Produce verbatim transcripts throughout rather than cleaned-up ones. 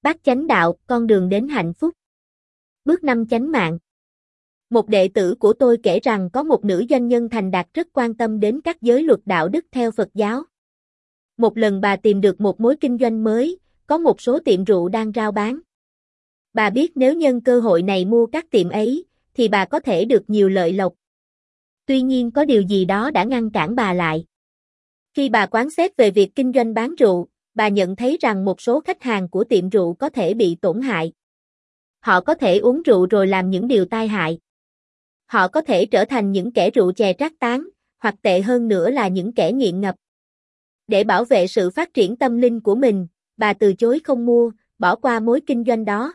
Bát chánh đạo, con đường đến hạnh phúc. Bước năm chánh mạng. Một đệ tử của tôi kể rằng có một nữ doanh nhân thành đạt rất quan tâm đến các giới luật đạo đức theo Phật giáo. Một lần bà tìm được một mối kinh doanh mới, có một số tiệm rượu đang rao bán. Bà biết nếu nhân cơ hội này mua các tiệm ấy, thì bà có thể được nhiều lợi lộc. Tuy nhiên có điều gì đó đã ngăn cản bà lại. Khi bà quán xét về việc kinh doanh bán rượu, bà nhận thấy rằng một số khách hàng của tiệm rượu có thể bị tổn hại. Họ có thể uống rượu rồi làm những điều tai hại. Họ có thể trở thành những kẻ rượu chè trác tán, hoặc tệ hơn nữa là những kẻ nghiện ngập. Để bảo vệ sự phát triển tâm linh của mình, bà từ chối không mua, bỏ qua mối kinh doanh đó.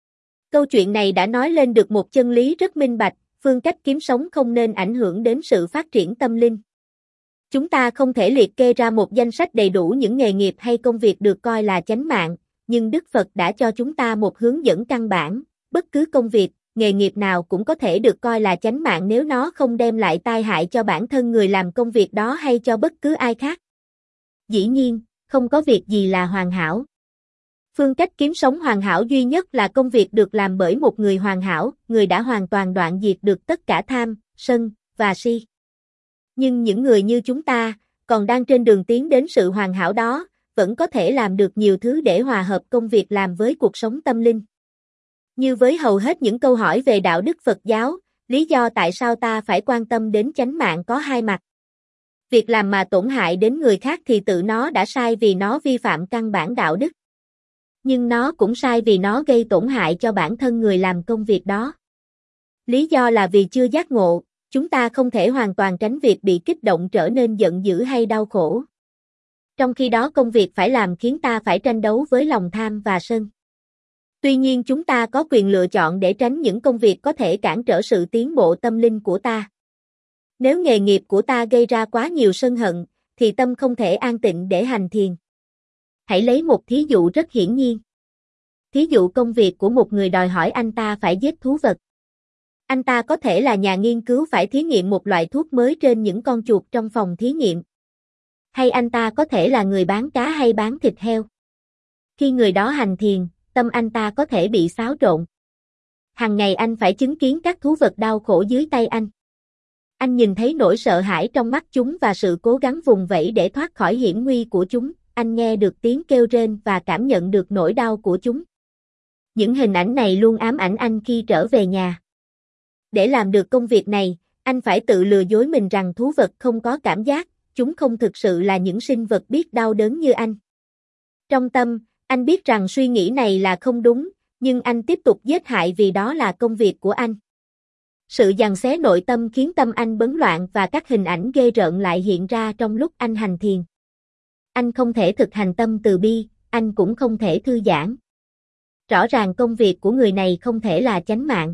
Câu chuyện này đã nói lên được một chân lý rất minh bạch, phương cách kiếm sống không nên ảnh hưởng đến sự phát triển tâm linh. Chúng ta không thể liệt kê ra một danh sách đầy đủ những nghề nghiệp hay công việc được coi là chánh mạng, nhưng Đức Phật đã cho chúng ta một hướng dẫn căn bản, bất cứ công việc, nghề nghiệp nào cũng có thể được coi là chánh mạng nếu nó không đem lại tai hại cho bản thân người làm công việc đó hay cho bất cứ ai khác. Dĩ nhiên, không có việc gì là hoàn hảo. Phương cách kiếm sống hoàn hảo duy nhất là công việc được làm bởi một người hoàn hảo, người đã hoàn toàn đoạn diệt được tất cả tham, sân, và si. Nhưng những người như chúng ta, còn đang trên đường tiến đến sự hoàn hảo đó, vẫn có thể làm được nhiều thứ để hòa hợp công việc làm với cuộc sống tâm linh. Như với hầu hết những câu hỏi về đạo đức Phật giáo, lý do tại sao ta phải quan tâm đến chánh mạng có hai mặt. Việc làm mà tổn hại đến người khác thì tự nó đã sai vì nó vi phạm căn bản đạo đức. Nhưng nó cũng sai vì nó gây tổn hại cho bản thân người làm công việc đó. Lý do là vì chưa giác ngộ, chúng ta không thể hoàn toàn tránh việc bị kích động trở nên giận dữ hay đau khổ. Trong khi đó công việc phải làm khiến ta phải tranh đấu với lòng tham và sân. Tuy nhiên chúng ta có quyền lựa chọn để tránh những công việc có thể cản trở sự tiến bộ tâm linh của ta. Nếu nghề nghiệp của ta gây ra quá nhiều sân hận, thì tâm không thể an tịnh để hành thiền. Hãy lấy một thí dụ rất hiển nhiên. Thí dụ công việc của một người đòi hỏi anh ta phải giết thú vật. Anh ta có thể là nhà nghiên cứu phải thí nghiệm một loại thuốc mới trên những con chuột trong phòng thí nghiệm. Hay anh ta có thể là người bán cá hay bán thịt heo. Khi người đó hành thiền, tâm anh ta có thể bị xáo trộn. Hằng ngày anh phải chứng kiến các thú vật đau khổ dưới tay anh. Anh nhìn thấy nỗi sợ hãi trong mắt chúng và sự cố gắng vùng vẫy để thoát khỏi hiểm nguy của chúng. Anh nghe được tiếng kêu rên và cảm nhận được nỗi đau của chúng. Những hình ảnh này luôn ám ảnh anh khi trở về nhà. Để làm được công việc này, anh phải tự lừa dối mình rằng thú vật không có cảm giác, chúng không thực sự là những sinh vật biết đau đớn như anh. Trong tâm, anh biết rằng suy nghĩ này là không đúng, nhưng anh tiếp tục giết hại vì đó là công việc của anh. Sự giằng xé nội tâm khiến tâm anh bấn loạn và các hình ảnh ghê rợn lại hiện ra trong lúc anh hành thiền. Anh không thể thực hành tâm từ bi, anh cũng không thể thư giãn. Rõ ràng công việc của người này không thể là chánh mạng.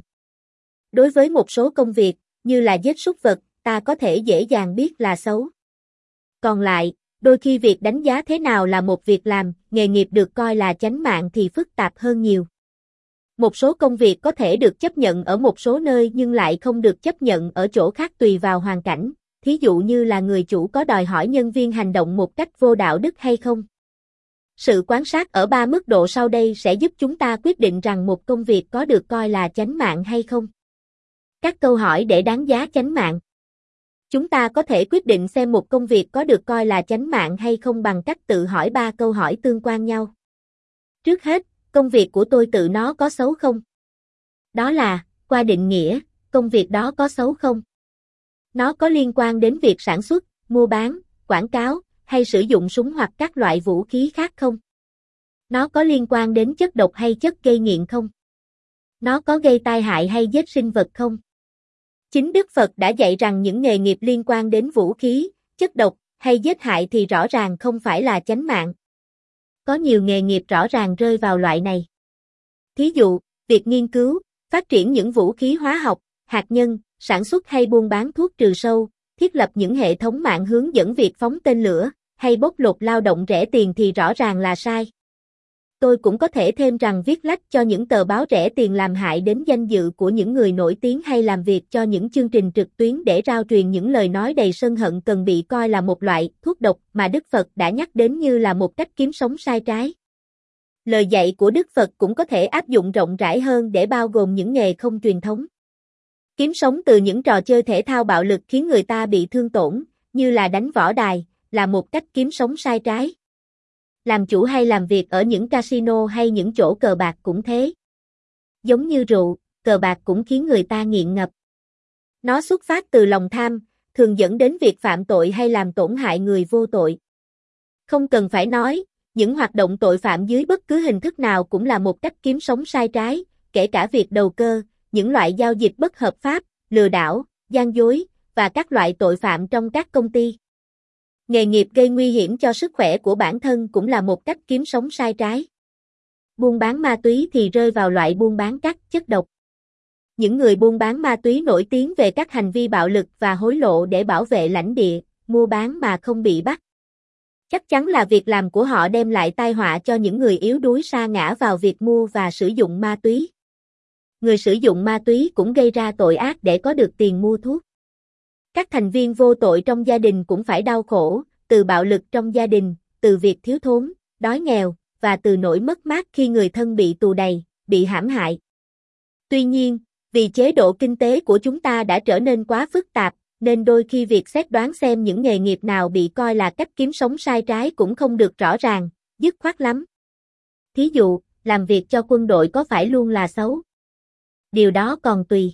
Đối với một số công việc, như là giết súc vật, ta có thể dễ dàng biết là xấu. Còn lại, đôi khi việc đánh giá thế nào là một việc làm, nghề nghiệp được coi là chánh mạng thì phức tạp hơn nhiều. Một số công việc có thể được chấp nhận ở một số nơi nhưng lại không được chấp nhận ở chỗ khác tùy vào hoàn cảnh, thí dụ như là người chủ có đòi hỏi nhân viên hành động một cách vô đạo đức hay không. Sự quan sát ở ba mức độ sau đây sẽ giúp chúng ta quyết định rằng một công việc có được coi là chánh mạng hay không. Các câu hỏi để đánh giá chánh mạng. Chúng ta có thể quyết định xem một công việc có được coi là chánh mạng hay không bằng cách tự hỏi ba câu hỏi tương quan nhau. Trước hết, công việc của tôi tự nó có xấu không? Đó là, qua định nghĩa, công việc đó có xấu không? Nó có liên quan đến việc sản xuất, mua bán, quảng cáo, hay sử dụng súng hoặc các loại vũ khí khác không? Nó có liên quan đến chất độc hay chất gây nghiện không? Nó có gây tai hại hay giết sinh vật không? Chính Đức Phật đã dạy rằng những nghề nghiệp liên quan đến vũ khí, chất độc, hay giết hại thì rõ ràng không phải là chánh mạng. Có nhiều nghề nghiệp rõ ràng rơi vào loại này. Thí dụ, việc nghiên cứu, phát triển những vũ khí hóa học, hạt nhân, sản xuất hay buôn bán thuốc trừ sâu, thiết lập những hệ thống mạng hướng dẫn việc phóng tên lửa, hay bóc lột lao động rẻ tiền thì rõ ràng là sai. Tôi cũng có thể thêm rằng viết lách cho những tờ báo rẻ tiền làm hại đến danh dự của những người nổi tiếng hay làm việc cho những chương trình trực tuyến để rao truyền những lời nói đầy sân hận cần bị coi là một loại thuốc độc mà Đức Phật đã nhắc đến như là một cách kiếm sống sai trái. Lời dạy của Đức Phật cũng có thể áp dụng rộng rãi hơn để bao gồm những nghề không truyền thống. Kiếm sống từ những trò chơi thể thao bạo lực khiến người ta bị thương tổn, như là đánh võ đài, là một cách kiếm sống sai trái. Làm chủ hay làm việc ở những casino hay những chỗ cờ bạc cũng thế. Giống như rượu, cờ bạc cũng khiến người ta nghiện ngập. Nó xuất phát từ lòng tham, thường dẫn đến việc phạm tội hay làm tổn hại người vô tội. Không cần phải nói, những hoạt động tội phạm dưới bất cứ hình thức nào cũng là một cách kiếm sống sai trái, kể cả việc đầu cơ, những loại giao dịch bất hợp pháp, lừa đảo, gian dối, và các loại tội phạm trong các công ty. Nghề nghiệp gây nguy hiểm cho sức khỏe của bản thân cũng là một cách kiếm sống sai trái. Buôn bán ma túy thì rơi vào loại buôn bán các chất độc. Những người buôn bán ma túy nổi tiếng về các hành vi bạo lực và hối lộ để bảo vệ lãnh địa, mua bán mà không bị bắt. Chắc chắn là việc làm của họ đem lại tai họa cho những người yếu đuối sa ngã vào việc mua và sử dụng ma túy. Người sử dụng ma túy cũng gây ra tội ác để có được tiền mua thuốc. Các thành viên vô tội trong gia đình cũng phải đau khổ, từ bạo lực trong gia đình, từ việc thiếu thốn, đói nghèo, và từ nỗi mất mát khi người thân bị tù đày, bị hãm hại. Tuy nhiên, vì chế độ kinh tế của chúng ta đã trở nên quá phức tạp, nên đôi khi việc xét đoán xem những nghề nghiệp nào bị coi là cách kiếm sống sai trái cũng không được rõ ràng, dứt khoát lắm. Thí dụ, làm việc cho quân đội có phải luôn là xấu? Điều đó còn tùy.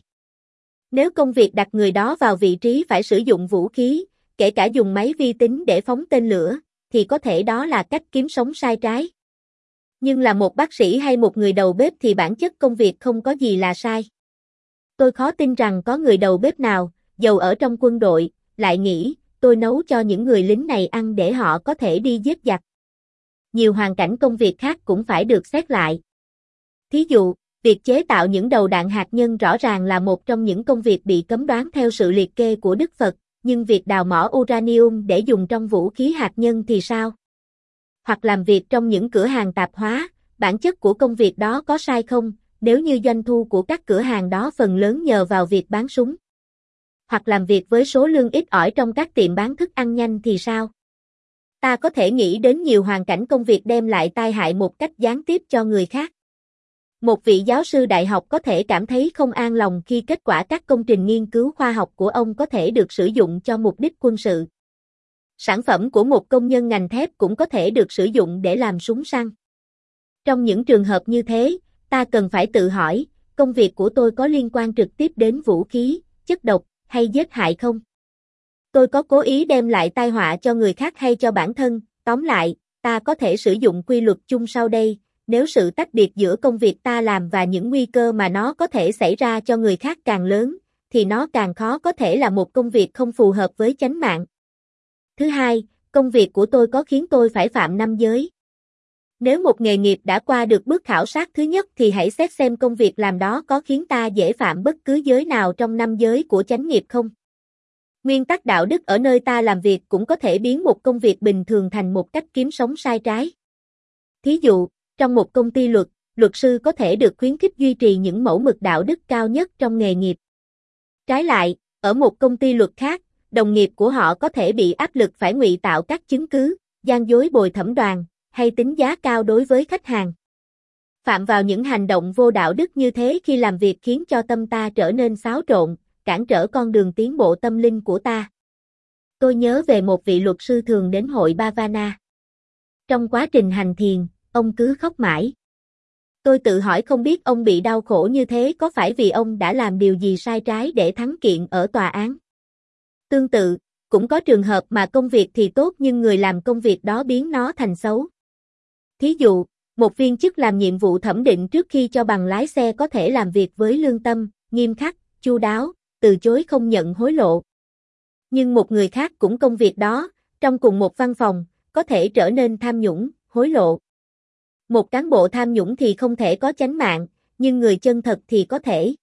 Nếu công việc đặt người đó vào vị trí phải sử dụng vũ khí, kể cả dùng máy vi tính để phóng tên lửa, thì có thể đó là cách kiếm sống sai trái. Nhưng là một bác sĩ hay một người đầu bếp thì bản chất công việc không có gì là sai. Tôi khó tin rằng có người đầu bếp nào, dầu ở trong quân đội, lại nghĩ, tôi nấu cho những người lính này ăn để họ có thể đi giết giặc. Nhiều hoàn cảnh công việc khác cũng phải được xét lại. Thí dụ, việc chế tạo những đầu đạn hạt nhân rõ ràng là một trong những công việc bị cấm đoán theo sự liệt kê của Đức Phật, nhưng việc đào mỏ uranium để dùng trong vũ khí hạt nhân thì sao? Hoặc làm việc trong những cửa hàng tạp hóa, bản chất của công việc đó có sai không, nếu như doanh thu của các cửa hàng đó phần lớn nhờ vào việc bán súng? Hoặc làm việc với số lương ít ỏi trong các tiệm bán thức ăn nhanh thì sao? Ta có thể nghĩ đến nhiều hoàn cảnh công việc đem lại tai hại một cách gián tiếp cho người khác. Một vị giáo sư đại học có thể cảm thấy không an lòng khi kết quả các công trình nghiên cứu khoa học của ông có thể được sử dụng cho mục đích quân sự. Sản phẩm của một công nhân ngành thép cũng có thể được sử dụng để làm súng săn. Trong những trường hợp như thế, ta cần phải tự hỏi, công việc của tôi có liên quan trực tiếp đến vũ khí, chất độc, hay giết hại không? Tôi có cố ý đem lại tai họa cho người khác hay cho bản thân? Tóm lại, ta có thể sử dụng quy luật chung sau đây, nếu sự tách biệt giữa công việc ta làm và những nguy cơ mà nó có thể xảy ra cho người khác càng lớn, thì nó càng khó có thể là một công việc không phù hợp với chánh mạng. Thứ hai, công việc của tôi có khiến tôi phải phạm năm giới? Nếu một nghề nghiệp đã qua được bước khảo sát thứ nhất thì hãy xét xem công việc làm đó có khiến ta dễ phạm bất cứ giới nào trong năm giới của chánh nghiệp không. Nguyên tắc đạo đức ở nơi ta làm việc cũng có thể biến một công việc bình thường thành một cách kiếm sống sai trái. Thí dụ, trong một công ty luật, luật sư có thể được khuyến khích duy trì những mẫu mực đạo đức cao nhất trong nghề nghiệp. Trái lại, ở một công ty luật khác, đồng nghiệp của họ có thể bị áp lực phải ngụy tạo các chứng cứ, gian dối bồi thẩm đoàn, hay tính giá cao đối với khách hàng. Phạm vào những hành động vô đạo đức như thế khi làm việc khiến cho tâm ta trở nên xáo trộn, cản trở con đường tiến bộ tâm linh của ta. Tôi nhớ về một vị luật sư thường đến hội Bhavana. Trong quá trình hành thiền, ông cứ khóc mãi. Tôi tự hỏi không biết ông bị đau khổ như thế có phải vì ông đã làm điều gì sai trái để thắng kiện ở tòa án. Tương tự, cũng có trường hợp mà công việc thì tốt nhưng người làm công việc đó biến nó thành xấu. Thí dụ, một viên chức làm nhiệm vụ thẩm định trước khi cho bằng lái xe có thể làm việc với lương tâm, nghiêm khắc, chu đáo, từ chối không nhận hối lộ. Nhưng một người khác cũng công việc đó, trong cùng một văn phòng, có thể trở nên tham nhũng, hối lộ. Một cán bộ tham nhũng thì không thể có chánh mạng, nhưng người chân thật thì có thể.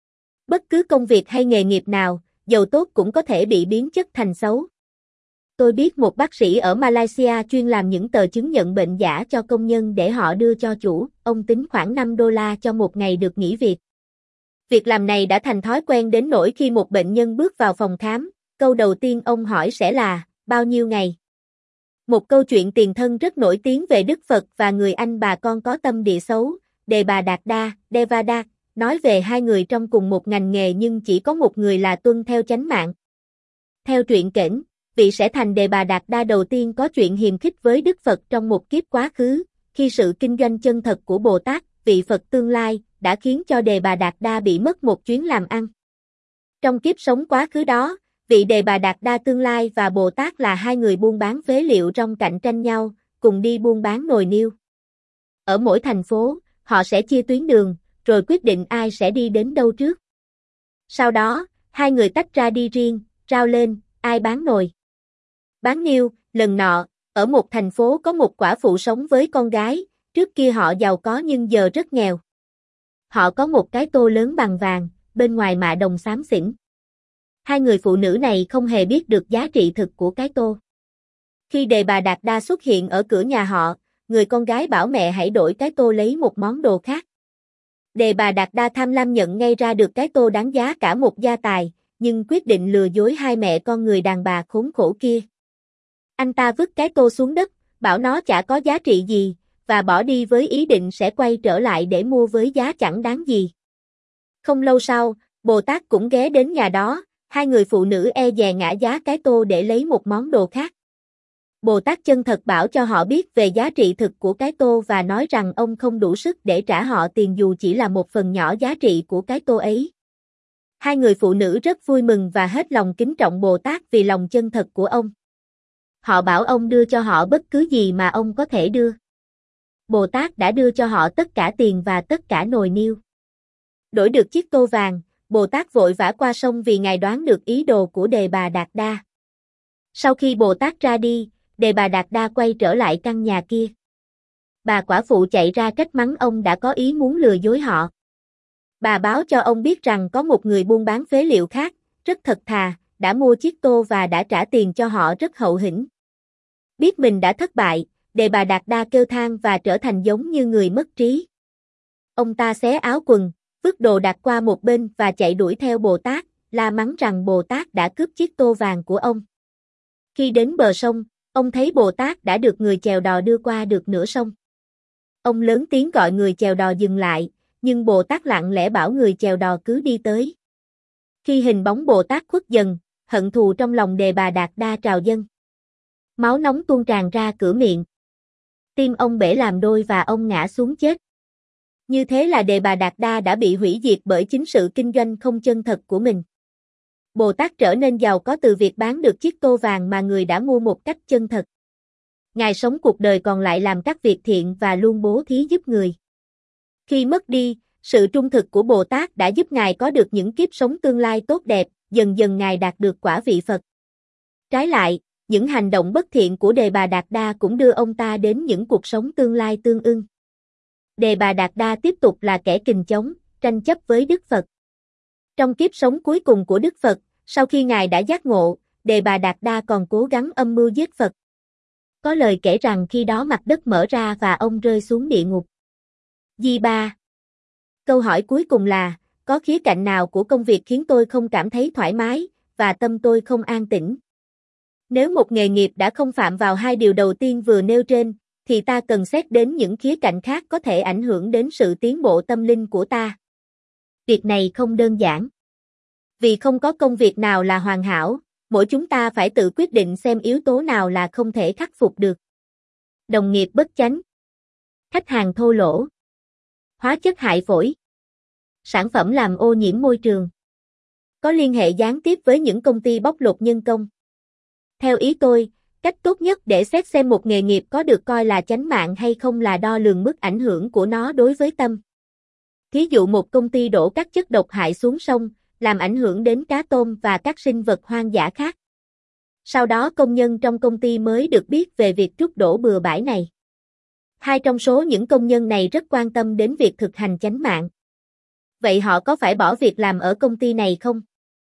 Bất cứ công việc hay nghề nghiệp nào, giàu tốt cũng có thể bị biến chất thành xấu. Tôi biết một bác sĩ ở Malaysia chuyên làm những tờ chứng nhận bệnh giả cho công nhân để họ đưa cho chủ, ông tính khoảng năm đô la cho một ngày được nghỉ việc. Việc làm này đã thành thói quen đến nỗi khi một bệnh nhân bước vào phòng khám, câu đầu tiên ông hỏi sẽ là, bao nhiêu ngày? Một câu chuyện tiền thân rất nổi tiếng về Đức Phật và người anh bà con có tâm địa xấu, Đề Bà Đạt Đa, Devada, nói về hai người trong cùng một ngành nghề nhưng chỉ có một người là tuân theo chánh mạng. Theo truyện kể, vị sẽ thành Đề Bà Đạt Đa đầu tiên có chuyện hiềm khích với Đức Phật trong một kiếp quá khứ, khi sự kinh doanh chân thật của Bồ Tát, vị Phật tương lai, đã khiến cho Đề Bà Đạt Đa bị mất một chuyến làm ăn. Trong kiếp sống quá khứ đó, vị Đề Bà Đạt Đa tương lai và Bồ Tát là hai người buôn bán phế liệu trong cạnh tranh nhau, cùng đi buôn bán nồi niêu. Ở mỗi thành phố, họ sẽ chia tuyến đường, rồi quyết định ai sẽ đi đến đâu trước. Sau đó, hai người tách ra đi riêng, rao lên, ai bán nồi, bán niêu. Lần nọ, ở một thành phố có một quả phụ sống với con gái, trước kia họ giàu có nhưng giờ rất nghèo. Họ có một cái tô lớn bằng vàng, bên ngoài mạ đồng xám xỉn. Hai người phụ nữ này không hề biết được giá trị thực của cái tô. Khi Đề Bà Đạt Đa xuất hiện ở cửa nhà họ, người con gái bảo mẹ hãy đổi cái tô lấy một món đồ khác. Đề Bà Đạt Đa tham lam nhận ngay ra được cái tô đáng giá cả một gia tài, nhưng quyết định lừa dối hai mẹ con người đàn bà khốn khổ kia. Anh ta vứt cái tô xuống đất, bảo nó chả có giá trị gì, và bỏ đi với ý định sẽ quay trở lại để mua với giá chẳng đáng gì. Không lâu sau, Bồ Tát cũng ghé đến nhà đó, hai người phụ nữ e dè ngã giá cái tô để lấy một món đồ khác. Bồ Tát chân thật bảo cho họ biết về giá trị thực của cái tô và nói rằng ông không đủ sức để trả họ tiền dù chỉ là một phần nhỏ giá trị của cái tô ấy. Hai người phụ nữ rất vui mừng và hết lòng kính trọng Bồ Tát vì lòng chân thật của ông. Họ bảo ông đưa cho họ bất cứ gì mà ông có thể đưa. Bồ Tát đã đưa cho họ tất cả tiền và tất cả nồi niêu. Đổi được chiếc tô vàng, Bồ Tát vội vã qua sông vì Ngài đoán được ý đồ của Đề Bà Đạt Đa. Sau khi Bồ Tát ra đi, Đề Bà Đạt Đa quay trở lại căn nhà kia. Bà quả phụ chạy ra trách mắng ông đã có ý muốn lừa dối họ. Bà báo cho ông biết rằng có một người buôn bán phế liệu khác, rất thật thà, đã mua chiếc tô và đã trả tiền cho họ rất hậu hĩnh. Biết mình đã thất bại, Đề Bà Đạt Đa kêu than và trở thành giống như người mất trí. Ông ta xé áo quần, vứt đồ đạc qua một bên và chạy đuổi theo Bồ Tát, la mắng rằng Bồ Tát đã cướp chiếc tô vàng của ông. Khi đến bờ sông, ông thấy Bồ Tát đã được người chèo đò đưa qua được nửa sông. Ông lớn tiếng gọi người chèo đò dừng lại, nhưng Bồ Tát lặng lẽ bảo người chèo đò cứ đi tới. Khi hình bóng Bồ Tát khuất dần, hận thù trong lòng Đề Bà Đạt Đa trào dâng. Máu nóng tuôn tràn ra cửa miệng. Tim ông bể làm đôi và ông ngã xuống chết. Như thế là Đề Bà Đạt Đa đã bị hủy diệt bởi chính sự kinh doanh không chân thật của mình. Bồ Tát trở nên giàu có từ việc bán được chiếc tô vàng mà người đã mua một cách chân thật. Ngài sống cuộc đời còn lại làm các việc thiện và luôn bố thí giúp người. Khi mất đi, sự trung thực của Bồ Tát đã giúp Ngài có được những kiếp sống tương lai tốt đẹp, dần dần Ngài đạt được quả vị Phật. Trái lại, những hành động bất thiện của Đề Bà Đạt Đa cũng đưa ông ta đến những cuộc sống tương lai tương ưng. Đề Bà Đạt Đa tiếp tục là kẻ kình chống, tranh chấp với Đức Phật. Trong kiếp sống cuối cùng của Đức Phật, sau khi Ngài đã giác ngộ, Đề Bà Đạt Đa còn cố gắng âm mưu giết Phật. Có lời kể rằng khi đó mặt đất mở ra và ông rơi xuống địa ngục. Di ba. Câu hỏi cuối cùng là, có khía cạnh nào của công việc khiến tôi không cảm thấy thoải mái, và tâm tôi không an tĩnh? Nếu một nghề nghiệp đã không phạm vào hai điều đầu tiên vừa nêu trên, thì ta cần xét đến những khía cạnh khác có thể ảnh hưởng đến sự tiến bộ tâm linh của ta. Việc này không đơn giản. Vì không có công việc nào là hoàn hảo, mỗi chúng ta phải tự quyết định xem yếu tố nào là không thể khắc phục được. Đồng nghiệp bất chánh, khách hàng thô lỗ, hóa chất hại phổi, sản phẩm làm ô nhiễm môi trường, có liên hệ gián tiếp với những công ty bóc lột nhân công. Theo ý tôi, cách tốt nhất để xét xem một nghề nghiệp có được coi là chánh mạng hay không là đo lường mức ảnh hưởng của nó đối với tâm. Thí dụ một công ty đổ các chất độc hại xuống sông, làm ảnh hưởng đến cá tôm và các sinh vật hoang dã khác. Sau đó công nhân trong công ty mới được biết về việc trút đổ bừa bãi này. Hai trong số những công nhân này rất quan tâm đến việc thực hành chánh mạng. Vậy họ có phải bỏ việc làm ở công ty này không?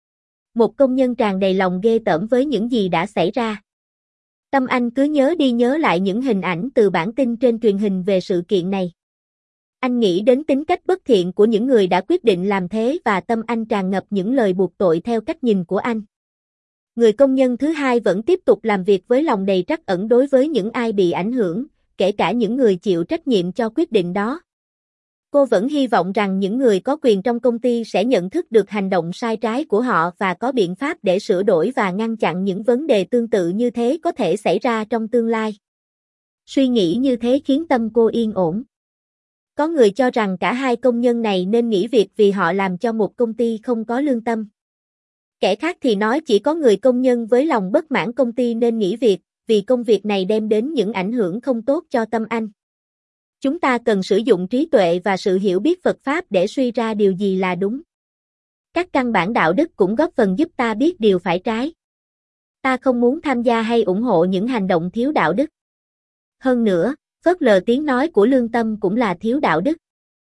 Một công nhân tràn đầy lòng ghê tởm với những gì đã xảy ra. Tâm anh cứ nhớ đi nhớ lại những hình ảnh từ bản tin trên truyền hình về sự kiện này. Anh nghĩ đến tính cách bất thiện của những người đã quyết định làm thế và tâm anh tràn ngập những lời buộc tội theo cách nhìn của anh. Người công nhân thứ hai vẫn tiếp tục làm việc với lòng đầy trắc ẩn đối với những ai bị ảnh hưởng, kể cả những người chịu trách nhiệm cho quyết định đó. Cô vẫn hy vọng rằng những người có quyền trong công ty sẽ nhận thức được hành động sai trái của họ và có biện pháp để sửa đổi và ngăn chặn những vấn đề tương tự như thế có thể xảy ra trong tương lai. Suy nghĩ như thế khiến tâm cô yên ổn. Có người cho rằng cả hai công nhân này nên nghỉ việc vì họ làm cho một công ty không có lương tâm. Kẻ khác thì nói chỉ có người công nhân với lòng bất mãn công ty nên nghỉ việc, vì công việc này đem đến những ảnh hưởng không tốt cho tâm anh. Chúng ta cần sử dụng trí tuệ và sự hiểu biết Phật Pháp để suy ra điều gì là đúng. Các căn bản đạo đức cũng góp phần giúp ta biết điều phải trái. Ta không muốn tham gia hay ủng hộ những hành động thiếu đạo đức. Hơn nữa, phớt lờ tiếng nói của lương tâm cũng là thiếu đạo đức.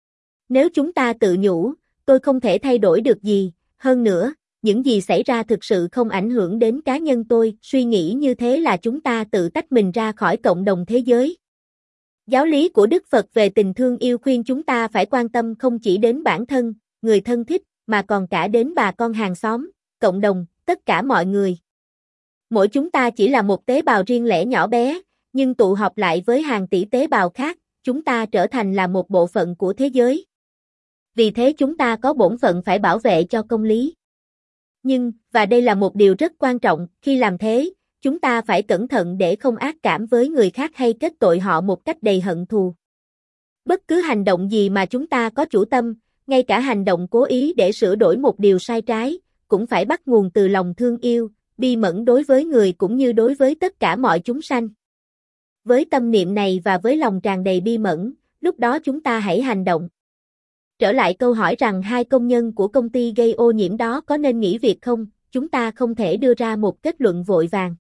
Nếu chúng ta tự nhủ, tôi không thể thay đổi được gì, hơn nữa, những gì xảy ra thực sự không ảnh hưởng đến cá nhân tôi, suy nghĩ như thế là chúng ta tự tách mình ra khỏi cộng đồng thế giới. Giáo lý của Đức Phật về tình thương yêu khuyên chúng ta phải quan tâm không chỉ đến bản thân, người thân thích, mà còn cả đến bà con hàng xóm, cộng đồng, tất cả mọi người. Mỗi chúng ta chỉ là một tế bào riêng lẻ nhỏ bé, nhưng tụ họp lại với hàng tỷ tế bào khác, chúng ta trở thành là một bộ phận của thế giới. Vì thế chúng ta có bổn phận phải bảo vệ cho công lý. Nhưng, và đây là một điều rất quan trọng, khi làm thế, chúng ta phải cẩn thận để không ác cảm với người khác hay kết tội họ một cách đầy hận thù. Bất cứ hành động gì mà chúng ta có chủ tâm, ngay cả hành động cố ý để sửa đổi một điều sai trái, cũng phải bắt nguồn từ lòng thương yêu, bi mẫn đối với người cũng như đối với tất cả mọi chúng sanh. Với tâm niệm này và với lòng tràn đầy bi mẫn, lúc đó chúng ta hãy hành động. Trở lại câu hỏi rằng hai công nhân của công ty gây ô nhiễm đó có nên nghỉ việc không, chúng ta không thể đưa ra một kết luận vội vàng.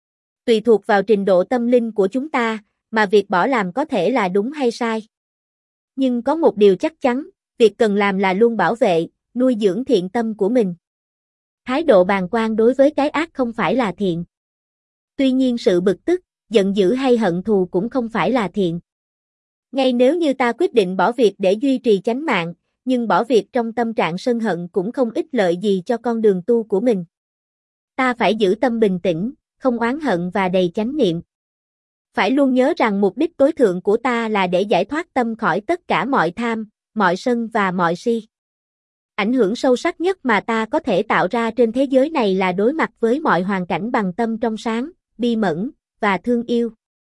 Tùy thuộc vào trình độ tâm linh của chúng ta, mà việc bỏ làm có thể là đúng hay sai. Nhưng có một điều chắc chắn, việc cần làm là luôn bảo vệ, nuôi dưỡng thiện tâm của mình. Thái độ bàng quan đối với cái ác không phải là thiện. Tuy nhiên sự bực tức, giận dữ hay hận thù cũng không phải là thiện. Ngay nếu như ta quyết định bỏ việc để duy trì chánh mạng, nhưng bỏ việc trong tâm trạng sân hận cũng không ích lợi gì cho con đường tu của mình. Ta phải giữ tâm bình tĩnh, không oán hận và đầy chánh niệm. Phải luôn nhớ rằng mục đích tối thượng của ta là để giải thoát tâm khỏi tất cả mọi tham, mọi sân và mọi si. Ảnh hưởng sâu sắc nhất mà ta có thể tạo ra trên thế giới này là đối mặt với mọi hoàn cảnh bằng tâm trong sáng, bi mẫn và thương yêu.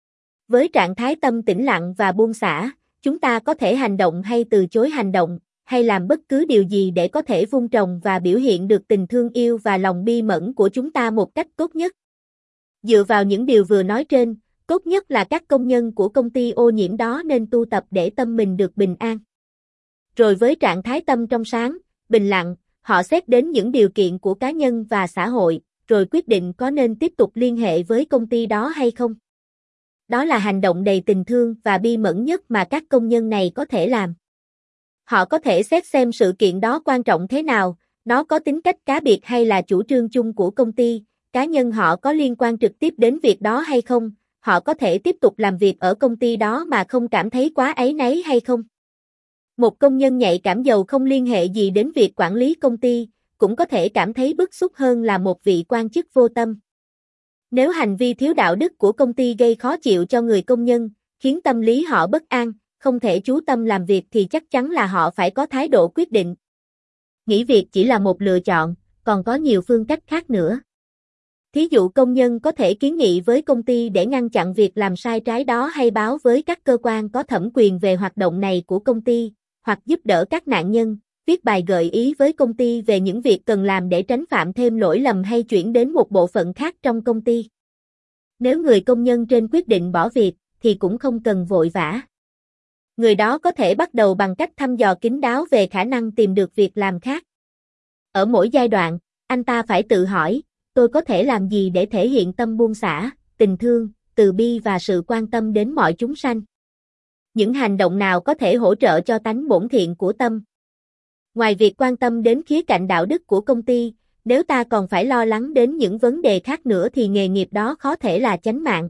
Với trạng thái tâm tĩnh lặng và buông xả, chúng ta có thể hành động hay từ chối hành động, hay làm bất cứ điều gì để có thể vun trồng và biểu hiện được tình thương yêu và lòng bi mẫn của chúng ta một cách tốt nhất. Dựa vào những điều vừa nói trên, tốt nhất là các công nhân của công ty ô nhiễm đó nên tu tập để tâm mình được bình an. Rồi với trạng thái tâm trong sáng, bình lặng, họ xét đến những điều kiện của cá nhân và xã hội, rồi quyết định có nên tiếp tục liên hệ với công ty đó hay không. Đó là hành động đầy tình thương và bi mẫn nhất mà các công nhân này có thể làm. Họ có thể xét xem sự kiện đó quan trọng thế nào, nó có tính cách cá biệt hay là chủ trương chung của công ty, cá nhân họ có liên quan trực tiếp đến việc đó hay không, họ có thể tiếp tục làm việc ở công ty đó mà không cảm thấy quá áy náy hay không. Một công nhân nhạy cảm dầu không liên hệ gì đến việc quản lý công ty, cũng có thể cảm thấy bức xúc hơn là một vị quan chức vô tâm. Nếu hành vi thiếu đạo đức của công ty gây khó chịu cho người công nhân, khiến tâm lý họ bất an, không thể chú tâm làm việc thì chắc chắn là họ phải có thái độ quyết định. Nghỉ việc chỉ là một lựa chọn, còn có nhiều phương cách khác nữa. Thí dụ công nhân có thể kiến nghị với công ty để ngăn chặn việc làm sai trái đó hay báo với các cơ quan có thẩm quyền về hoạt động này của công ty, hoặc giúp đỡ các nạn nhân, viết bài gợi ý với công ty về những việc cần làm để tránh phạm thêm lỗi lầm hay chuyển đến một bộ phận khác trong công ty. Nếu người công nhân trên quyết định bỏ việc, thì cũng không cần vội vã. Người đó có thể bắt đầu bằng cách thăm dò kín đáo về khả năng tìm được việc làm khác. Ở mỗi giai đoạn, anh ta phải tự hỏi, tôi có thể làm gì để thể hiện tâm buông xả, tình thương, từ bi và sự quan tâm đến mọi chúng sanh. Những hành động nào có thể hỗ trợ cho tánh bổn thiện của tâm? Ngoài việc quan tâm đến khía cạnh đạo đức của công ty, nếu ta còn phải lo lắng đến những vấn đề khác nữa thì nghề nghiệp đó khó thể là chánh mạng.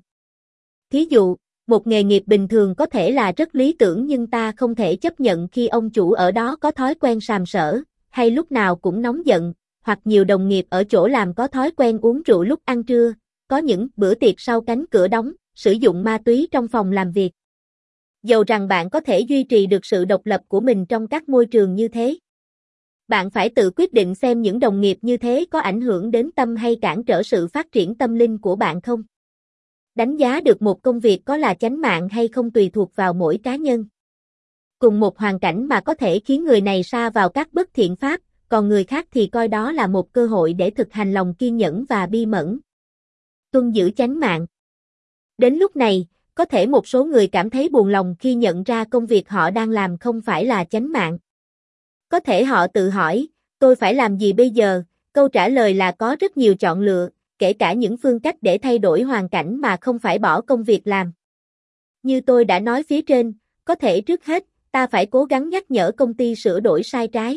Thí dụ, một nghề nghiệp bình thường có thể là rất lý tưởng nhưng ta không thể chấp nhận khi ông chủ ở đó có thói quen sàm sỡ, hay lúc nào cũng nóng giận, hoặc nhiều đồng nghiệp ở chỗ làm có thói quen uống rượu lúc ăn trưa, có những bữa tiệc sau cánh cửa đóng, sử dụng ma túy trong phòng làm việc. Dầu rằng bạn có thể duy trì được sự độc lập của mình trong các môi trường như thế. Bạn phải tự quyết định xem những đồng nghiệp như thế có ảnh hưởng đến tâm hay cản trở sự phát triển tâm linh của bạn không. Đánh giá được một công việc có là chánh mạng hay không tùy thuộc vào mỗi cá nhân. Cùng một hoàn cảnh mà có thể khiến người này sa vào các bất thiện pháp, còn người khác thì coi đó là một cơ hội để thực hành lòng kiên nhẫn và bi mẫn. Tuân giữ chánh mạng. Đến lúc này, có thể một số người cảm thấy buồn lòng khi nhận ra công việc họ đang làm không phải là chánh mạng. Có thể họ tự hỏi, tôi phải làm gì bây giờ? Câu trả lời là có rất nhiều chọn lựa, kể cả những phương cách để thay đổi hoàn cảnh mà không phải bỏ công việc làm. Như tôi đã nói phía trên, có thể trước hết, ta phải cố gắng nhắc nhở công ty sửa đổi sai trái.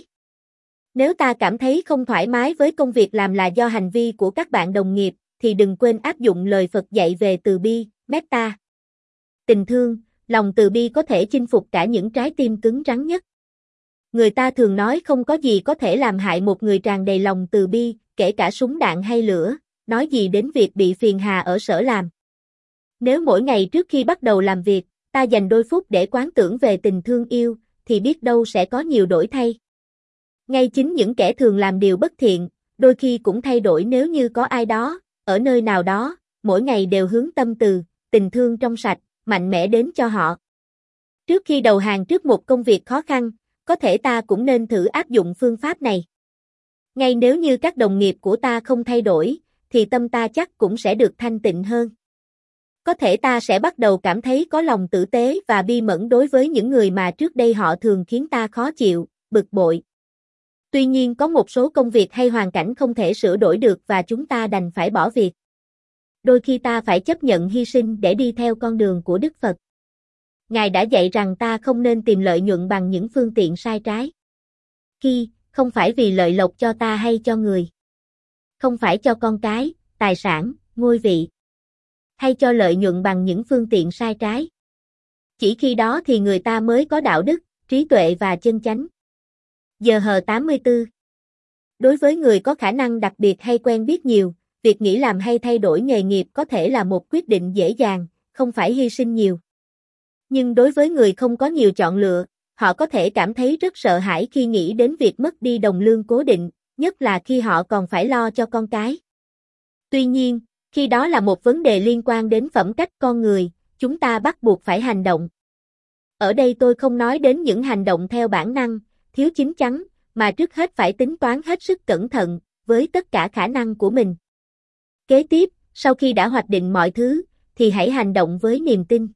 Nếu ta cảm thấy không thoải mái với công việc làm là do hành vi của các bạn đồng nghiệp, thì đừng quên áp dụng lời Phật dạy về từ bi, metta. Tình thương, lòng từ bi có thể chinh phục cả những trái tim cứng rắn nhất. Người ta thường nói không có gì có thể làm hại một người tràn đầy lòng từ bi, kể cả súng đạn hay lửa, nói gì đến việc bị phiền hà ở sở làm. Nếu mỗi ngày trước khi bắt đầu làm việc, ta dành đôi phút để quán tưởng về tình thương yêu, thì biết đâu sẽ có nhiều đổi thay. Ngay chính những kẻ thường làm điều bất thiện, đôi khi cũng thay đổi nếu như có ai đó, ở nơi nào đó, mỗi ngày đều hướng tâm từ, tình thương trong sạch, mạnh mẽ đến cho họ. Trước khi đầu hàng trước một công việc khó khăn, có thể ta cũng nên thử áp dụng phương pháp này. Ngay nếu như các đồng nghiệp của ta không thay đổi, thì tâm ta chắc cũng sẽ được thanh tịnh hơn. Có thể ta sẽ bắt đầu cảm thấy có lòng tử tế và bi mẫn đối với những người mà trước đây họ thường khiến ta khó chịu, bực bội. Tuy nhiên có một số công việc hay hoàn cảnh không thể sửa đổi được và chúng ta đành phải bỏ việc. Đôi khi ta phải chấp nhận hy sinh để đi theo con đường của Đức Phật. Ngài đã dạy rằng ta không nên tìm lợi nhuận bằng những phương tiện sai trái. Khi, không phải vì lợi lộc cho ta hay cho người. Không phải cho con cái, tài sản, ngôi vị. Hay cho lợi nhuận bằng những phương tiện sai trái. Chỉ khi đó thì người ta mới có đạo đức, trí tuệ và chân chánh. Giờ hờ tám mươi tư. Đối với người có khả năng đặc biệt hay quen biết nhiều, việc nghỉ làm hay thay đổi nghề nghiệp có thể là một quyết định dễ dàng, không phải hy sinh nhiều. Nhưng đối với người không có nhiều chọn lựa, họ có thể cảm thấy rất sợ hãi khi nghĩ đến việc mất đi đồng lương cố định, nhất là khi họ còn phải lo cho con cái. Tuy nhiên, khi đó là một vấn đề liên quan đến phẩm cách con người, chúng ta bắt buộc phải hành động. Ở đây tôi không nói đến những hành động theo bản năng, thiếu chín chắn, mà trước hết phải tính toán hết sức cẩn thận, với tất cả khả năng của mình. Kế tiếp, sau khi đã hoạch định mọi thứ, thì hãy hành động với niềm tin.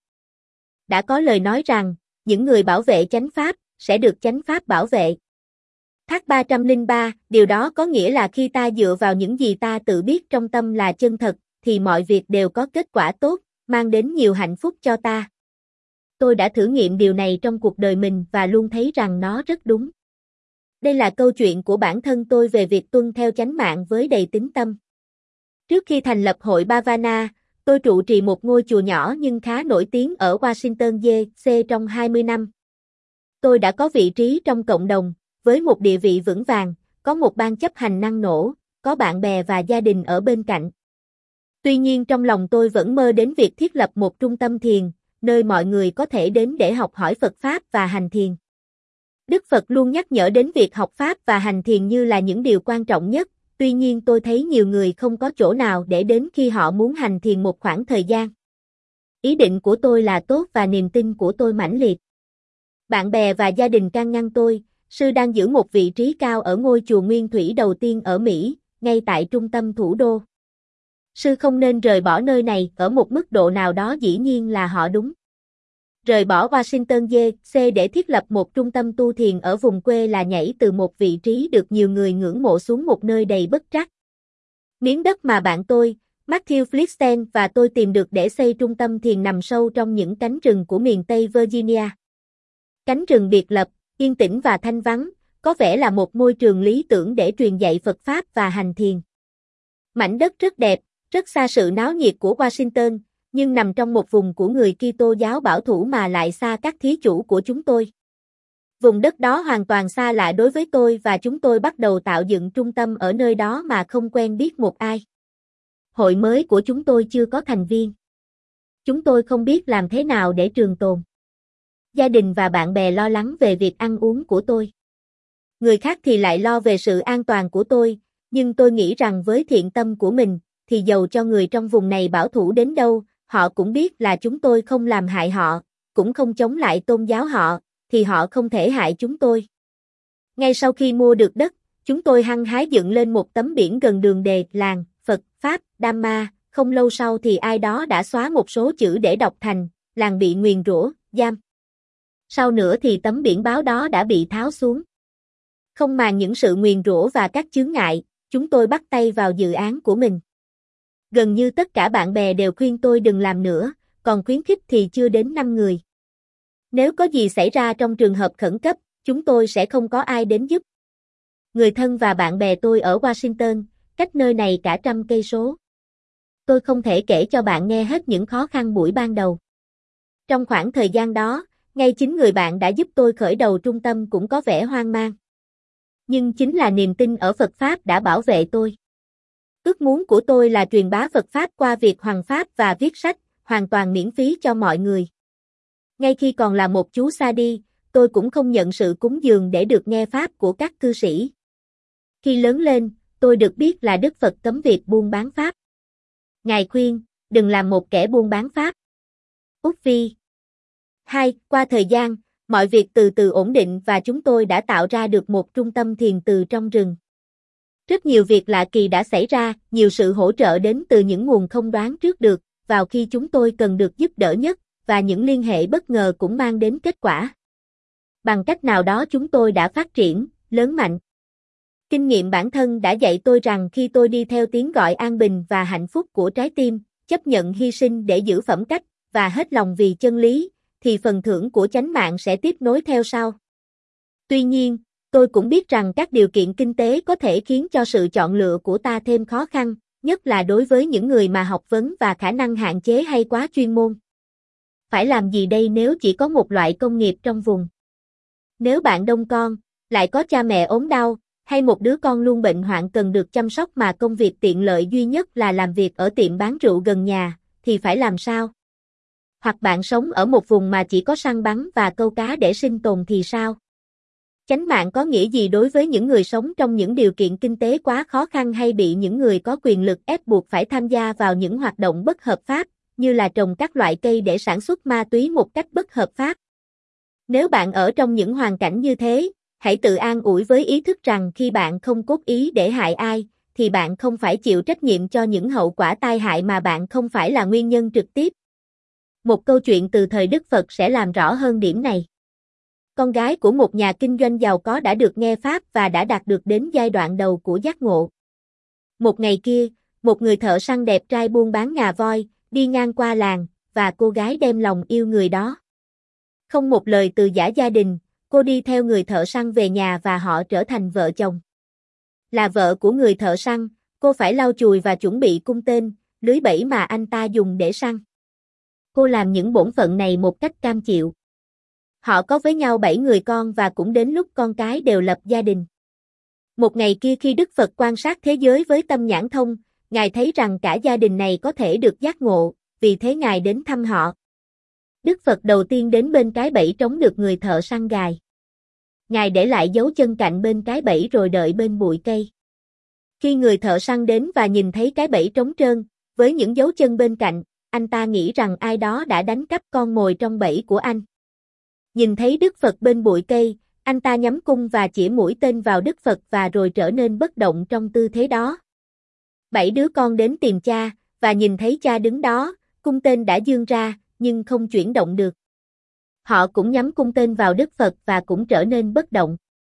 Đã có lời nói rằng, những người bảo vệ chánh pháp, sẽ được chánh pháp bảo vệ. Thác ba trăm lẻ ba, điều đó có nghĩa là khi ta dựa vào những gì ta tự biết trong tâm là chân thật, thì mọi việc đều có kết quả tốt, mang đến nhiều hạnh phúc cho ta. Tôi đã thử nghiệm điều này trong cuộc đời mình và luôn thấy rằng nó rất đúng. Đây là câu chuyện của bản thân tôi về việc tuân theo chánh mạng với đầy tín tâm. Trước khi thành lập hội Bhavana, tôi trụ trì một ngôi chùa nhỏ nhưng khá nổi tiếng ở Washington đê xê trong hai mươi năm. Tôi đã có vị trí trong cộng đồng, với một địa vị vững vàng, có một ban chấp hành năng nổ, có bạn bè và gia đình ở bên cạnh. Tuy nhiên trong lòng tôi vẫn mơ đến việc thiết lập một trung tâm thiền, nơi mọi người có thể đến để học hỏi Phật Pháp và hành thiền. Đức Phật luôn nhắc nhở đến việc học Pháp và hành thiền như là những điều quan trọng nhất, tuy nhiên tôi thấy nhiều người không có chỗ nào để đến khi họ muốn hành thiền một khoảng thời gian. Ý định của tôi là tốt và niềm tin của tôi mãnh liệt. Bạn bè và gia đình can ngăn tôi, sư đang giữ một vị trí cao ở ngôi chùa nguyên thủy đầu tiên ở Mỹ, ngay tại trung tâm thủ đô. Sư không nên rời bỏ nơi này, ở một mức độ nào đó dĩ nhiên là họ đúng. Rời bỏ Washington đê xê để thiết lập một trung tâm tu thiền ở vùng quê là nhảy từ một vị trí được nhiều người ngưỡng mộ xuống một nơi đầy bất trắc. Miếng đất mà bạn tôi, Matthew Flixten và tôi tìm được để xây trung tâm thiền nằm sâu trong những cánh rừng của miền Tây Virginia. Cánh rừng biệt lập, yên tĩnh và thanh vắng, có vẻ là một môi trường lý tưởng để truyền dạy Phật Pháp và hành thiền. Mảnh đất rất đẹp, rất xa sự náo nhiệt của Washington, nhưng nằm trong một vùng của người Kitô giáo bảo thủ mà lại xa các thí chủ của chúng tôi. Vùng đất đó hoàn toàn xa lạ đối với tôi và chúng tôi bắt đầu tạo dựng trung tâm ở nơi đó mà không quen biết một ai. Hội mới của chúng tôi chưa có thành viên. Chúng tôi không biết làm thế nào để trường tồn. Gia đình và bạn bè lo lắng về việc ăn uống của tôi. Người khác thì lại lo về sự an toàn của tôi, nhưng tôi nghĩ rằng với thiện tâm của mình, thì dầu cho người trong vùng này bảo thủ đến đâu, họ cũng biết là chúng tôi không làm hại họ, cũng không chống lại tôn giáo họ, thì họ không thể hại chúng tôi. Ngay sau khi mua được đất, chúng tôi hăng hái dựng lên một tấm biển gần đường đề làng, Phật, Pháp, Dhamma, không lâu sau thì ai đó đã xóa một số chữ để đọc thành, làng bị nguyền rủa, giam. Sau nữa thì tấm biển báo đó đã bị tháo xuống. Không màng những sự nguyền rủa và các chướng ngại, chúng tôi bắt tay vào dự án của mình. Gần như tất cả bạn bè đều khuyên tôi đừng làm nữa, còn khuyến khích thì chưa đến năm người. Nếu có gì xảy ra trong trường hợp khẩn cấp, chúng tôi sẽ không có ai đến giúp. Người thân và bạn bè tôi ở Washington, cách nơi này cả trăm cây số. Tôi không thể kể cho bạn nghe hết những khó khăn buổi ban đầu. Trong khoảng thời gian đó, ngay chính người bạn đã giúp tôi khởi đầu trung tâm cũng có vẻ hoang mang. Nhưng chính là niềm tin ở Phật Pháp đã bảo vệ tôi. Ước muốn của tôi là truyền bá Phật Pháp qua việc hoằng pháp và viết sách, hoàn toàn miễn phí cho mọi người. Ngay khi còn là một chú sa đi, tôi cũng không nhận sự cúng dường để được nghe Pháp của các cư sĩ. Khi lớn lên, tôi được biết là Đức Phật cấm việc buôn bán Pháp. Ngài khuyên, đừng làm một kẻ buôn bán Pháp. Úc Phi hai. Qua thời gian, mọi việc từ từ ổn định và chúng tôi đã tạo ra được một trung tâm thiền từ trong rừng. Rất nhiều việc lạ kỳ đã xảy ra, nhiều sự hỗ trợ đến từ những nguồn không đoán trước được, vào khi chúng tôi cần được giúp đỡ nhất, và những liên hệ bất ngờ cũng mang đến kết quả. Bằng cách nào đó chúng tôi đã phát triển, lớn mạnh. Kinh nghiệm bản thân đã dạy tôi rằng khi tôi đi theo tiếng gọi an bình và hạnh phúc của trái tim, chấp nhận hy sinh để giữ phẩm cách, và hết lòng vì chân lý, thì phần thưởng của chánh mạng sẽ tiếp nối theo sau. Tuy nhiên, tôi cũng biết rằng các điều kiện kinh tế có thể khiến cho sự chọn lựa của ta thêm khó khăn, nhất là đối với những người mà học vấn và khả năng hạn chế hay quá chuyên môn. Phải làm gì đây nếu chỉ có một loại công nghiệp trong vùng? Nếu bạn đông con, lại có cha mẹ ốm đau, hay một đứa con luôn bệnh hoạn cần được chăm sóc mà công việc tiện lợi duy nhất là làm việc ở tiệm bán rượu gần nhà, thì phải làm sao? Hoặc bạn sống ở một vùng mà chỉ có săn bắn và câu cá để sinh tồn thì sao? Chánh mạng có nghĩa gì đối với những người sống trong những điều kiện kinh tế quá khó khăn hay bị những người có quyền lực ép buộc phải tham gia vào những hoạt động bất hợp pháp, như là trồng các loại cây để sản xuất ma túy một cách bất hợp pháp? Nếu bạn ở trong những hoàn cảnh như thế, hãy tự an ủi với ý thức rằng khi bạn không cố ý để hại ai, thì bạn không phải chịu trách nhiệm cho những hậu quả tai hại mà bạn không phải là nguyên nhân trực tiếp. Một câu chuyện từ thời Đức Phật sẽ làm rõ hơn điểm này. Con gái của một nhà kinh doanh giàu có đã được nghe Pháp và đã đạt được đến giai đoạn đầu của giác ngộ. Một ngày kia, một người thợ săn đẹp trai buôn bán ngà voi, đi ngang qua làng, và cô gái đem lòng yêu người đó. Không một lời từ giã gia đình, cô đi theo người thợ săn về nhà và họ trở thành vợ chồng. Là vợ của người thợ săn, cô phải lau chùi và chuẩn bị cung tên, lưới bẫy mà anh ta dùng để săn. Cô làm những bổn phận này một cách cam chịu. Họ có với nhau bảy người con và cũng đến lúc con cái đều lập gia đình. Một ngày kia khi Đức Phật quan sát thế giới với tâm nhãn thông, Ngài thấy rằng cả gia đình này có thể được giác ngộ, vì thế Ngài đến thăm họ. Đức Phật đầu tiên đến bên cái bẫy trống được người thợ săn gài. Ngài để lại dấu chân cạnh bên cái bẫy rồi đợi bên bụi cây. Khi người thợ săn đến và nhìn thấy cái bẫy trống trơn, với những dấu chân bên cạnh, anh ta nghĩ rằng ai đó đã đánh cắp con mồi trong bẫy của anh. Nhìn thấy Đức Phật bên bụi cây, anh ta nhắm cung và chĩa mũi tên vào Đức Phật và rồi trở nên bất động trong tư thế đó. Bảy đứa con đến tìm cha, và nhìn thấy cha đứng đó, cung tên đã giương ra, nhưng không chuyển động được. Họ cũng nhắm cung tên vào Đức Phật và cũng trở nên bất động.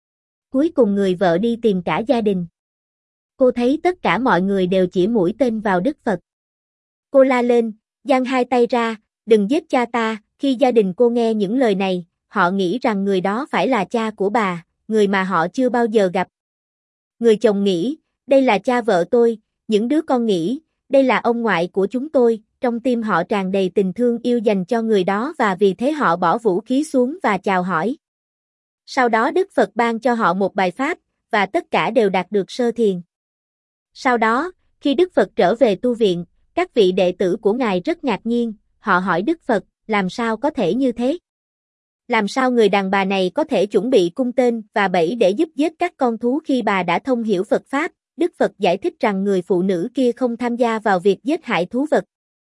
Cuối cùng người vợ đi tìm cả gia đình. Cô thấy tất cả mọi người đều chỉ mũi tên vào Đức Phật. Cô la lên, giang hai tay ra, đừng giết cha ta. Khi gia đình cô nghe những lời này, họ nghĩ rằng người đó phải là cha của bà, người mà họ chưa bao giờ gặp. Người chồng nghĩ, đây là cha vợ tôi, những đứa con nghĩ, đây là ông ngoại của chúng tôi, trong tim họ tràn đầy tình thương yêu dành cho người đó và vì thế họ bỏ vũ khí xuống và chào hỏi. Sau đó Đức Phật ban cho họ một bài pháp, và tất cả đều đạt được sơ thiền. Sau đó, khi Đức Phật trở về tu viện, các vị đệ tử của Ngài rất ngạc nhiên, họ hỏi Đức Phật, làm sao có thể như thế? Làm sao người đàn bà này có thể chuẩn bị cung tên và bẫy để giúp giết các con thú khi bà đã thông hiểu Phật Pháp? Đức Phật giải thích rằng người phụ nữ kia không tham gia vào việc giết hại thú vật.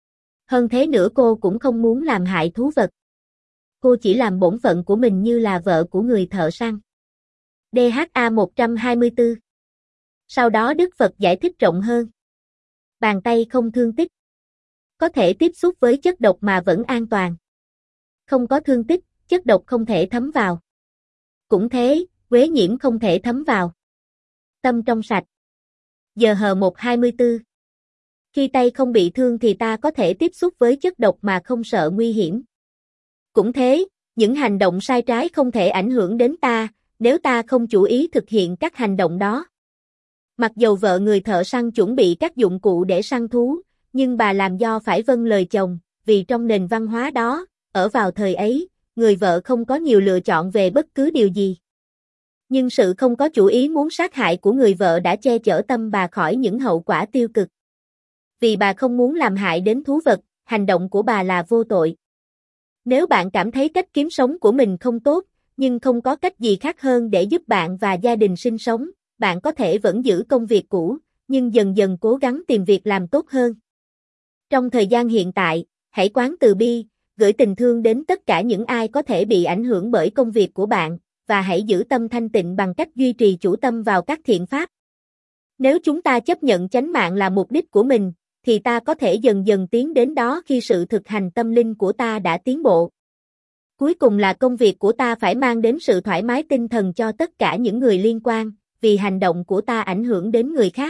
Hơn thế nữa cô cũng không muốn làm hại thú vật. Cô chỉ làm bổn phận của mình như là vợ của người thợ săn. đê hát a một trăm hai mươi tư. Sau đó Đức Phật giải thích rộng hơn. Bàn tay không thương tích. Có thể tiếp xúc với chất độc mà vẫn an toàn. Không có thương tích, chất độc không thể thấm vào. Cũng thế, uế nhiễm không thể thấm vào. Tâm trong sạch. Giờ hờ một hai mươi tư. Khi tay không bị thương thì ta có thể tiếp xúc với chất độc mà không sợ nguy hiểm. Cũng thế, những hành động sai trái không thể ảnh hưởng đến ta, nếu ta không chủ ý thực hiện các hành động đó. Mặc dầu vợ người thợ săn chuẩn bị các dụng cụ để săn thú, nhưng bà làm do phải vâng lời chồng, vì trong nền văn hóa đó, ở vào thời ấy, người vợ không có nhiều lựa chọn về bất cứ điều gì. Nhưng sự không có chủ ý muốn sát hại của người vợ đã che chở tâm bà khỏi những hậu quả tiêu cực. Vì bà không muốn làm hại đến thú vật, hành động của bà là vô tội. Nếu bạn cảm thấy cách kiếm sống của mình không tốt, nhưng không có cách gì khác hơn để giúp bạn và gia đình sinh sống, bạn có thể vẫn giữ công việc cũ, nhưng dần dần cố gắng tìm việc làm tốt hơn. Trong thời gian hiện tại, hãy quán từ bi, gửi tình thương đến tất cả những ai có thể bị ảnh hưởng bởi công việc của bạn, và hãy giữ tâm thanh tịnh bằng cách duy trì chủ tâm vào các thiện pháp. Nếu chúng ta chấp nhận chánh mạng là mục đích của mình, thì ta có thể dần dần tiến đến đó khi sự thực hành tâm linh của ta đã tiến bộ. Cuối cùng là công việc của ta phải mang đến sự thoải mái tinh thần cho tất cả những người liên quan, vì hành động của ta ảnh hưởng đến người khác.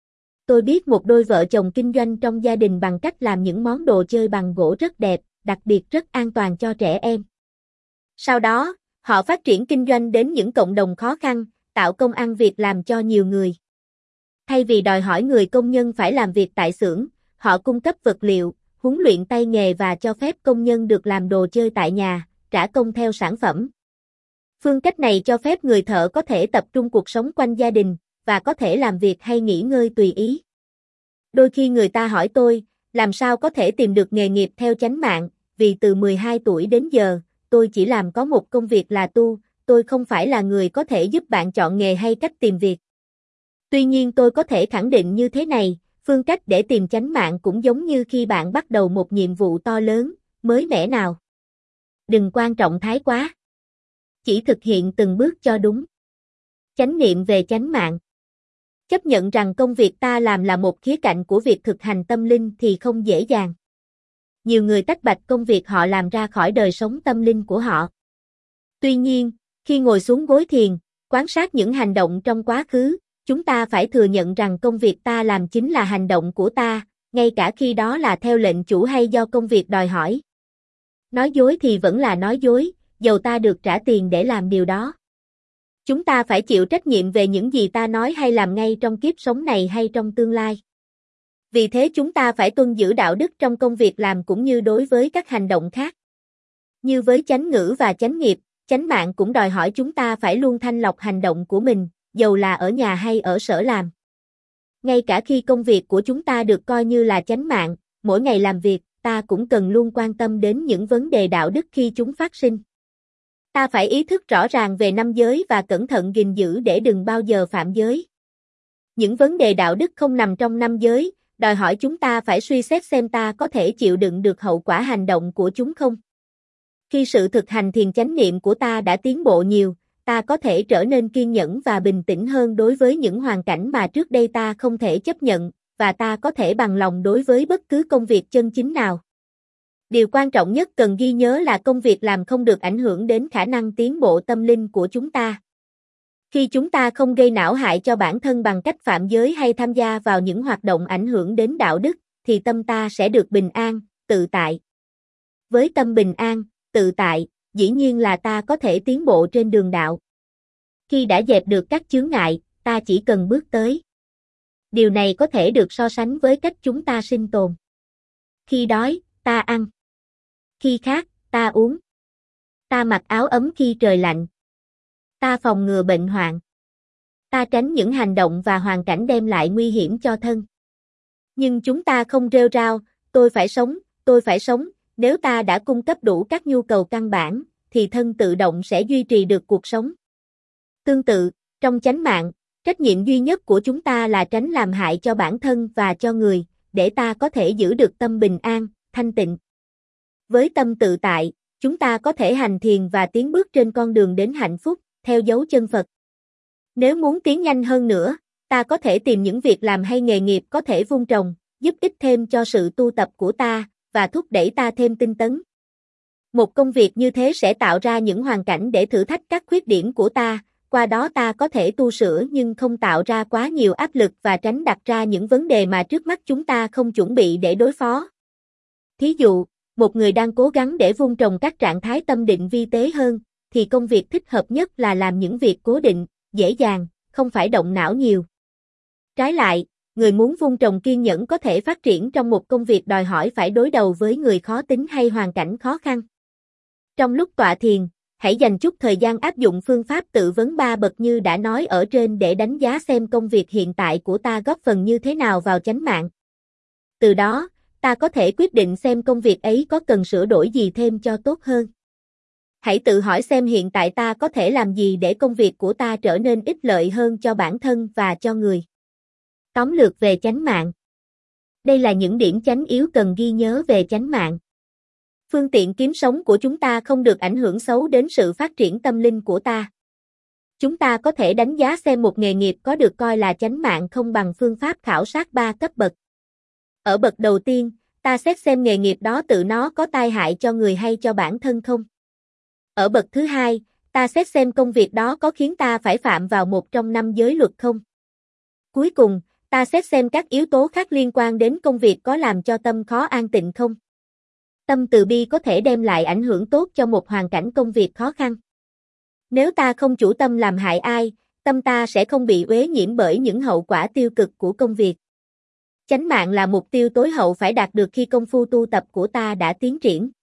Tôi biết một đôi vợ chồng kinh doanh trong gia đình bằng cách làm những món đồ chơi bằng gỗ rất đẹp, đặc biệt rất an toàn cho trẻ em. Sau đó, họ phát triển kinh doanh đến những cộng đồng khó khăn, tạo công ăn việc làm cho nhiều người. Thay vì đòi hỏi người công nhân phải làm việc tại xưởng, họ cung cấp vật liệu, huấn luyện tay nghề và cho phép công nhân được làm đồ chơi tại nhà, trả công theo sản phẩm. Phương cách này cho phép người thợ có thể tập trung cuộc sống quanh gia đình, và có thể làm việc hay nghỉ ngơi tùy ý. Đôi khi người ta hỏi tôi, làm sao có thể tìm được nghề nghiệp theo chánh mạng, vì từ mười hai tuổi đến giờ, tôi chỉ làm có một công việc là tu, tôi không phải là người có thể giúp bạn chọn nghề hay cách tìm việc. Tuy nhiên tôi có thể khẳng định như thế này, phương cách để tìm chánh mạng cũng giống như khi bạn bắt đầu một nhiệm vụ to lớn, mới mẻ nào. Đừng quan trọng thái quá. Chỉ thực hiện từng bước cho đúng. Chánh niệm về chánh mạng. Chấp nhận rằng công việc ta làm là một khía cạnh của việc thực hành tâm linh thì không dễ dàng. Nhiều người tách bạch công việc họ làm ra khỏi đời sống tâm linh của họ. Tuy nhiên, khi ngồi xuống gối thiền, quan sát những hành động trong quá khứ, chúng ta phải thừa nhận rằng công việc ta làm chính là hành động của ta, ngay cả khi đó là theo lệnh chủ hay do công việc đòi hỏi. Nói dối thì vẫn là nói dối, dầu ta được trả tiền để làm điều đó. Chúng ta phải chịu trách nhiệm về những gì ta nói hay làm ngay trong kiếp sống này hay trong tương lai. Vì thế chúng ta phải tuân giữ đạo đức trong công việc làm cũng như đối với các hành động khác. Như với chánh ngữ và chánh nghiệp, chánh mạng cũng đòi hỏi chúng ta phải luôn thanh lọc hành động của mình, dầu là ở nhà hay ở sở làm. Ngay cả khi công việc của chúng ta được coi như là chánh mạng, mỗi ngày làm việc, ta cũng cần luôn quan tâm đến những vấn đề đạo đức khi chúng phát sinh. Ta phải ý thức rõ ràng về năm giới và cẩn thận gìn giữ để đừng bao giờ phạm giới. Những vấn đề đạo đức không nằm trong năm giới, đòi hỏi chúng ta phải suy xét xem ta có thể chịu đựng được hậu quả hành động của chúng không. Khi sự thực hành thiền chánh niệm của ta đã tiến bộ nhiều, ta có thể trở nên kiên nhẫn và bình tĩnh hơn đối với những hoàn cảnh mà trước đây ta không thể chấp nhận, và ta có thể bằng lòng đối với bất cứ công việc chân chính nào. Điều quan trọng nhất cần ghi nhớ là công việc làm không được ảnh hưởng đến khả năng tiến bộ tâm linh của chúng ta. Khi chúng ta không gây não hại cho bản thân bằng cách phạm giới hay tham gia vào những hoạt động ảnh hưởng đến đạo đức, thì tâm ta sẽ được bình an, tự tại. Với tâm bình an, tự tại, dĩ nhiên là ta có thể tiến bộ trên đường đạo. Khi đã dẹp được các chướng ngại, ta chỉ cần bước tới. Điều này có thể được so sánh với cách chúng ta sinh tồn. Khi đói, ta ăn. Khi khát, ta uống. Ta mặc áo ấm khi trời lạnh. Ta phòng ngừa bệnh hoạn. Ta tránh những hành động và hoàn cảnh đem lại nguy hiểm cho thân. Nhưng chúng ta không rêu rao, tôi phải sống, tôi phải sống, nếu ta đã cung cấp đủ các nhu cầu căn bản, thì thân tự động sẽ duy trì được cuộc sống. Tương tự, trong chánh mạng, trách nhiệm duy nhất của chúng ta là tránh làm hại cho bản thân và cho người, để ta có thể giữ được tâm bình an, thanh tịnh. Với tâm tự tại, chúng ta có thể hành thiền và tiến bước trên con đường đến hạnh phúc, theo dấu chân Phật. Nếu muốn tiến nhanh hơn nữa, ta có thể tìm những việc làm hay nghề nghiệp có thể vun trồng, giúp ích thêm cho sự tu tập của ta, và thúc đẩy ta thêm tinh tấn. Một công việc như thế sẽ tạo ra những hoàn cảnh để thử thách các khuyết điểm của ta, qua đó ta có thể tu sửa nhưng không tạo ra quá nhiều áp lực và tránh đặt ra những vấn đề mà trước mắt chúng ta không chuẩn bị để đối phó. Thí dụ, một người đang cố gắng để vun trồng các trạng thái tâm định vi tế hơn, thì công việc thích hợp nhất là làm những việc cố định, dễ dàng, không phải động não nhiều. Trái lại, người muốn vun trồng kiên nhẫn có thể phát triển trong một công việc đòi hỏi phải đối đầu với người khó tính hay hoàn cảnh khó khăn. Trong lúc tọa thiền, hãy dành chút thời gian áp dụng phương pháp tự vấn ba bậc như đã nói ở trên để đánh giá xem công việc hiện tại của ta góp phần như thế nào vào chánh mạng. Từ đó, ta có thể quyết định xem công việc ấy có cần sửa đổi gì thêm cho tốt hơn. Hãy tự hỏi xem hiện tại ta có thể làm gì để công việc của ta trở nên ích lợi hơn cho bản thân và cho người. Tóm lược về chánh mạng. Đây là những điểm chánh yếu cần ghi nhớ về chánh mạng. Phương tiện kiếm sống của chúng ta không được ảnh hưởng xấu đến sự phát triển tâm linh của ta. Chúng ta có thể đánh giá xem một nghề nghiệp có được coi là chánh mạng không bằng phương pháp khảo sát ba cấp bậc. Ở bậc đầu tiên, ta xét xem nghề nghiệp đó tự nó có tai hại cho người hay cho bản thân không. Ở bậc thứ hai, ta xét xem công việc đó có khiến ta phải phạm vào một trong năm giới luật không. Cuối cùng, ta xét xem các yếu tố khác liên quan đến công việc có làm cho tâm khó an tịnh không. Tâm từ bi có thể đem lại ảnh hưởng tốt cho một hoàn cảnh công việc khó khăn. Nếu ta không chủ tâm làm hại ai, tâm ta sẽ không bị uế nhiễm bởi những hậu quả tiêu cực của công việc. Chánh mạng là mục tiêu tối hậu phải đạt được khi công phu tu tập của ta đã tiến triển.